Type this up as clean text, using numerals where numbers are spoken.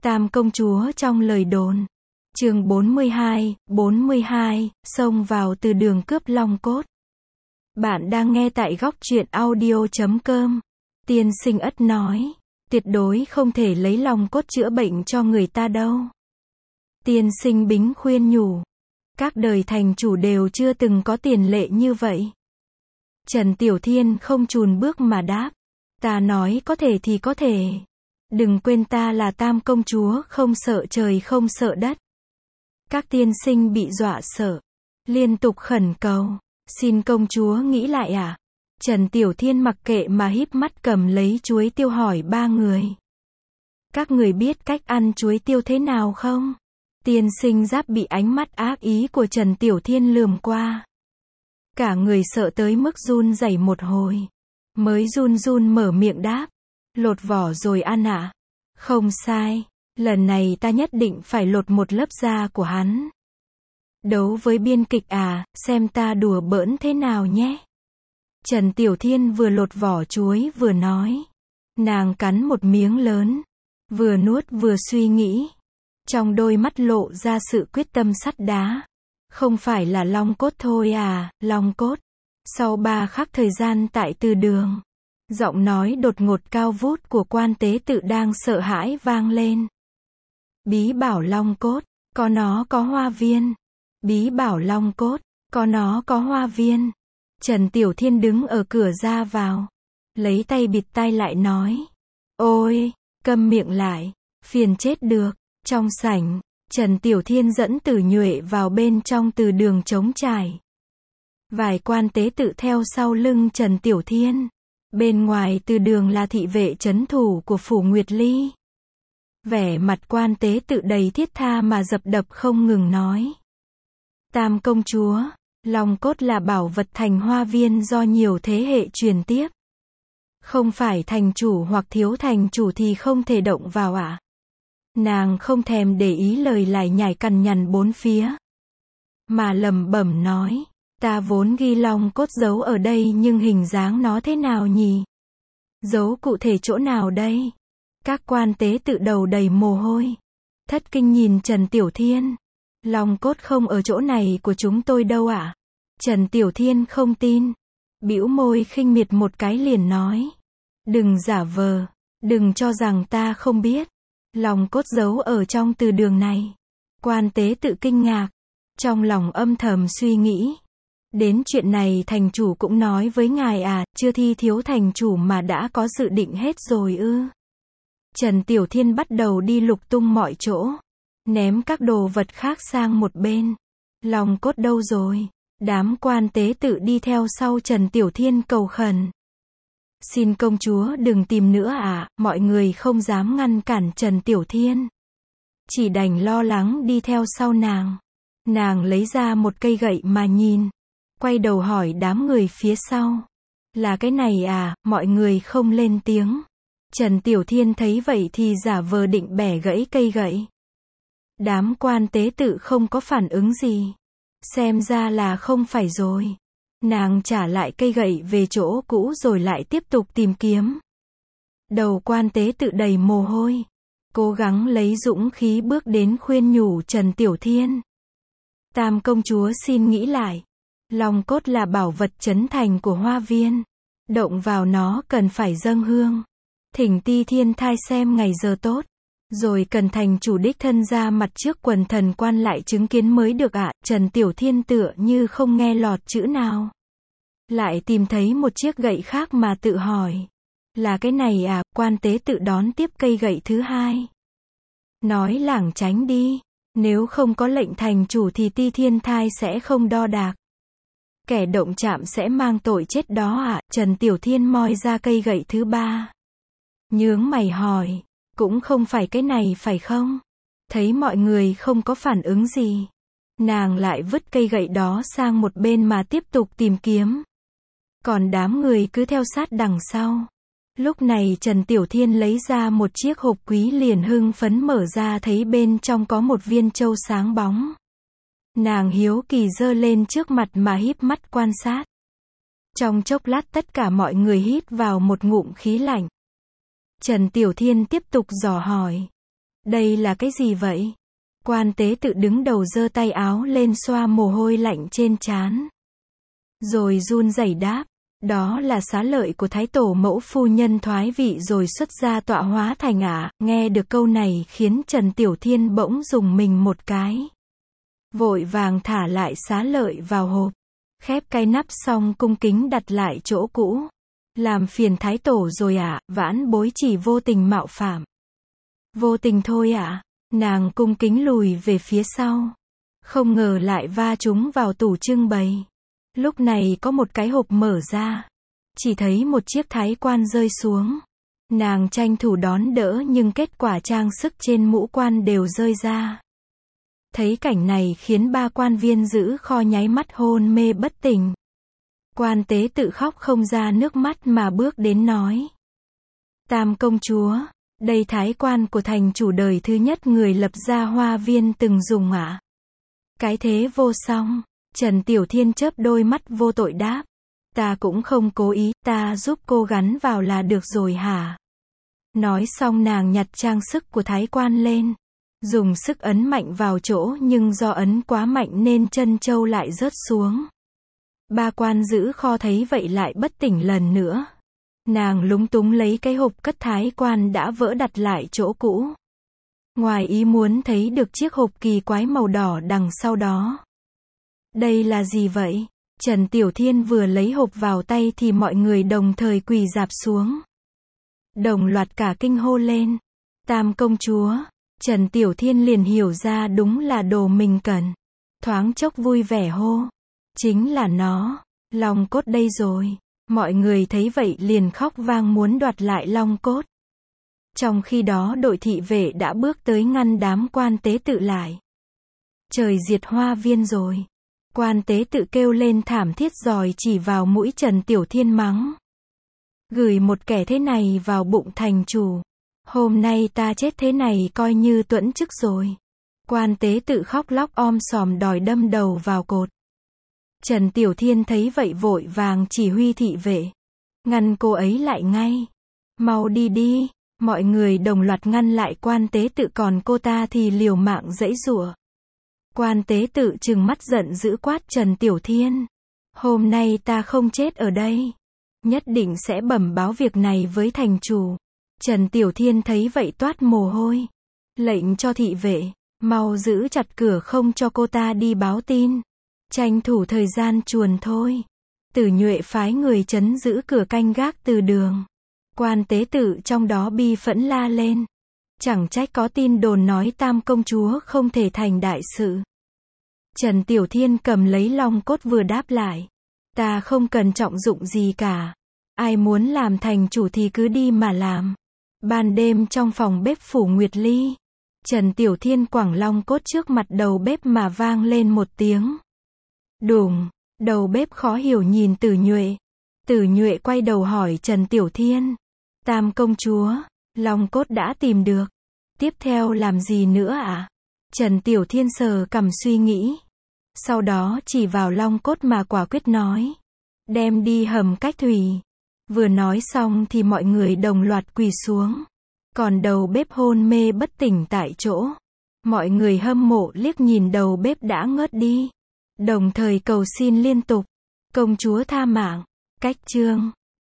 Tam công chúa trong lời đồn. Chương 42, xông vào từ đường cướp long cốt. Bạn đang nghe tại góc truyện audio.com. Tiên sinh ất nói, tuyệt đối không thể lấy long cốt chữa bệnh cho người ta đâu. Tiên sinh Bính khuyên nhủ, các đời thành chủ đều chưa từng có tiền lệ như vậy. Trần Tiểu Thiên không chùn bước mà đáp, ta nói có thể thì có thể. Đừng quên ta là Tam công chúa, không sợ trời không sợ đất. Các tiên sinh bị dọa sợ, liên tục khẩn cầu, xin công chúa nghĩ lại à? Trần Tiểu Thiên mặc kệ mà híp mắt cầm lấy chuối tiêu hỏi ba người. Các người biết cách ăn chuối tiêu thế nào không? Tiên sinh Giáp bị ánh mắt ác ý của Trần Tiểu Thiên lườm qua. Cả người sợ tới mức run rẩy một hồi. Mới run run mở miệng đáp. Lột vỏ rồi ăn ạ. Không sai. Lần này ta nhất định phải lột một lớp da của hắn. Đấu với biên kịch à, xem ta đùa bỡn thế nào nhé. Trần Tiểu Thiên vừa lột vỏ chuối vừa nói. Nàng cắn một miếng lớn. Vừa nuốt vừa suy nghĩ. Trong đôi mắt lộ ra sự quyết tâm sắt đá. Không phải là long cốt thôi à, long cốt. Sau 3 khắc thời gian tại từ đường, giọng nói đột ngột cao vút của quan tế tự đang sợ hãi vang lên. Bí bảo long cốt, có nó có hoa viên. Bí bảo long cốt, có nó có hoa viên. Trần Tiểu Thiên đứng ở cửa ra vào, lấy tay bịt tai lại nói. Ôi, câm miệng lại, phiền chết được. Trong sảnh, Trần Tiểu Thiên dẫn Tử Nhuệ vào bên trong từ đường trống trải. Vài quan tế tự theo sau lưng Trần Tiểu Thiên. Bên ngoài từ đường là thị vệ trấn thủ của phủ Nguyệt Ly. Vẻ mặt quan tế tự đầy thiết tha mà dập đập không ngừng nói. Tam công chúa, long cốt là bảo vật thành hoa viên do nhiều thế hệ truyền tiếp. Không phải thành chủ hoặc thiếu thành chủ thì không thể động vào ạ. Nàng không thèm để ý lời lải nhải cằn nhằn bốn phía. Mà lẩm bẩm nói. Ta vốn ghi long cốt giấu ở đây nhưng hình dáng nó thế nào nhỉ? Giấu cụ thể chỗ nào đây? Các quan tế tự đầu đầy mồ hôi. Thất kinh nhìn Trần Tiểu Thiên. Long cốt không ở chỗ này của chúng tôi đâu ạ. Trần Tiểu Thiên không tin. Bĩu môi khinh miệt một cái liền nói. Đừng giả vờ. Đừng cho rằng ta không biết. Long cốt giấu ở trong từ đường này. Quan tế tự kinh ngạc. Trong lòng âm thầm suy nghĩ. Đến chuyện này thành chủ cũng nói với ngài à, chưa thi thiếu thành chủ mà đã có dự định hết rồi ư. Trần Tiểu Thiên bắt đầu đi lục tung mọi chỗ. Ném các đồ vật khác sang một bên. Long cốt đâu rồi? Đám quan tế tự đi theo sau Trần Tiểu Thiên cầu khẩn. Xin công chúa đừng tìm nữa à, mọi người không dám ngăn cản Trần Tiểu Thiên. Chỉ đành lo lắng đi theo sau nàng. Nàng lấy ra một cây gậy mà nhìn. Quay đầu hỏi đám người phía sau. Là cái này à, mọi người không lên tiếng. Trần Tiểu Thiên thấy vậy thì giả vờ định bẻ gãy cây gậy. Đám quan tế tự không có phản ứng gì. Xem ra là không phải rồi. Nàng trả lại cây gậy về chỗ cũ rồi lại tiếp tục tìm kiếm. Đầu quan tế tự đầy mồ hôi. Cố gắng lấy dũng khí bước đến khuyên nhủ Trần Tiểu Thiên. Tam công chúa xin nghĩ lại. Long cốt là bảo vật trấn thành của hoa viên. Động vào nó cần phải dâng hương. Thỉnh Ti Thiên Thai xem ngày giờ tốt. Rồi cần thành chủ đích thân ra mặt trước quần thần quan lại chứng kiến mới được ạ. Trần Tiểu Thiên tựa như không nghe lọt chữ nào. Lại tìm thấy một chiếc gậy khác mà tự hỏi. Là cái này à, quan tế tự đón tiếp cây gậy thứ hai. Nói lảng tránh đi. Nếu không có lệnh thành chủ thì Ti Thiên Thai sẽ không đo đạc. Kẻ động chạm sẽ mang tội chết đó ạ. Trần Tiểu Thiên moi ra cây gậy thứ ba. Nhướng mày hỏi. Cũng không phải cái này phải không? Thấy mọi người không có phản ứng gì. Nàng lại vứt cây gậy đó sang một bên mà tiếp tục tìm kiếm. Còn đám người cứ theo sát đằng sau. Lúc này Trần Tiểu Thiên lấy ra một chiếc hộp quý liền hưng phấn mở ra thấy bên trong có một viên châu sáng bóng. Nàng hiếu kỳ giơ lên trước mặt mà híp mắt quan sát. Trong chốc lát tất cả mọi người hít vào một ngụm khí lạnh. Trần Tiểu Thiên tiếp tục dò hỏi. Đây là cái gì vậy? Quan tế tự đứng đầu giơ tay áo lên xoa mồ hôi lạnh trên trán. Rồi run rẩy đáp, đó là xá lợi của Thái Tổ mẫu phu nhân thoái vị rồi xuất gia tọa hóa thành ạ. Nghe được câu này khiến Trần Tiểu Thiên bỗng rùng mình một cái. Vội vàng thả lại xá lợi vào hộp. Khép cái nắp xong cung kính đặt lại chỗ cũ. Làm phiền Thái Tổ rồi ạ, vãn bối chỉ vô tình mạo phạm. Vô tình thôi ạ. Nàng cung kính lùi về phía sau. Không ngờ lại va chúng vào tủ trưng bày. Lúc này có một cái hộp mở ra. Chỉ thấy một chiếc thái quan rơi xuống. Nàng tranh thủ đón đỡ nhưng kết quả trang sức trên mũ quan đều rơi ra. Thấy cảnh này khiến ba quan viên giữ kho nháy mắt hôn mê bất tỉnh. Quan tế tự khóc không ra nước mắt mà bước đến nói. Tam công chúa, đây thái quan của thành chủ đời thứ nhất người lập ra Hoa Viên từng dùng ạ. Cái thế vô song. Trần Tiểu Thiên chớp đôi mắt vô tội đáp. Ta cũng không cố ý, ta giúp cô gắn vào là được rồi hả? Nói xong nàng nhặt trang sức của thái quan lên. Dùng sức ấn mạnh vào chỗ nhưng do ấn quá mạnh nên chân châu lại rớt xuống. Ba quan giữ kho thấy vậy lại bất tỉnh lần nữa. Nàng lúng túng lấy cái hộp cất thái quan đã vỡ đặt lại chỗ cũ. Ngoài ý muốn thấy được chiếc hộp kỳ quái màu đỏ đằng sau đó. Đây là gì vậy? Trần Tiểu Thiên vừa lấy hộp vào tay thì mọi người đồng thời quỳ rạp xuống. Đồng loạt cả kinh hô lên. Tam công chúa. Trần Tiểu Thiên liền hiểu ra đúng là đồ mình cần. Thoáng chốc vui vẻ hô. Chính là nó. Long cốt đây rồi. Mọi người thấy vậy liền khóc vang muốn đoạt lại long cốt. Trong khi đó đội thị vệ đã bước tới ngăn đám quan tế tự lại. Trời diệt Hoa Viên rồi. Quan tế tự kêu lên thảm thiết rồi chỉ vào mũi Trần Tiểu Thiên mắng. Gửi một kẻ thế này vào bụng thành chủ. Hôm nay ta chết thế này coi như tuẫn chức rồi. Quan tế tự khóc lóc om sòm đòi đâm đầu vào cột. Trần Tiểu Thiên thấy vậy vội vàng chỉ huy thị vệ. Ngăn cô ấy lại ngay. Mau đi đi. Mọi người đồng loạt ngăn lại quan tế tự còn cô ta thì liều mạng giãy giụa. Quan tế tự trừng mắt giận dữ quát Trần Tiểu Thiên. Hôm nay ta không chết ở đây. Nhất định sẽ bẩm báo việc này với thành chủ. Trần Tiểu Thiên thấy vậy toát mồ hôi. Lệnh cho thị vệ. Mau giữ chặt cửa không cho cô ta đi báo tin. Tranh thủ thời gian chuồn thôi. Tử Nhuệ phái người trấn giữ cửa canh gác từ đường. Quan tế tự trong đó bi phẫn la lên. Chẳng trách có tin đồn nói tam công chúa không thể thành đại sự. Trần Tiểu Thiên cầm lấy long cốt vừa đáp lại. Ta không cần trọng dụng gì cả. Ai muốn làm thành chủ thì cứ đi mà làm. Ban đêm trong phòng bếp phủ Nguyệt Ly. Trần Tiểu Thiên quẳng long cốt trước mặt đầu bếp mà vang lên một tiếng. Đùng, đầu bếp khó hiểu nhìn Tử Nhuệ. Tử Nhuệ quay đầu hỏi Trần Tiểu Thiên. Tam công chúa, long cốt đã tìm được. Tiếp theo làm gì nữa ạ? Trần Tiểu Thiên sờ cằm suy nghĩ. Sau đó chỉ vào long cốt mà quả quyết nói. Đem đi hầm cách thủy. Vừa nói xong thì mọi người đồng loạt quỳ xuống. Còn đầu bếp hôn mê bất tỉnh tại chỗ. Mọi người hâm mộ liếc nhìn đầu bếp đã ngất đi. Đồng thời cầu xin liên tục. Công chúa tha mạng. Cách chương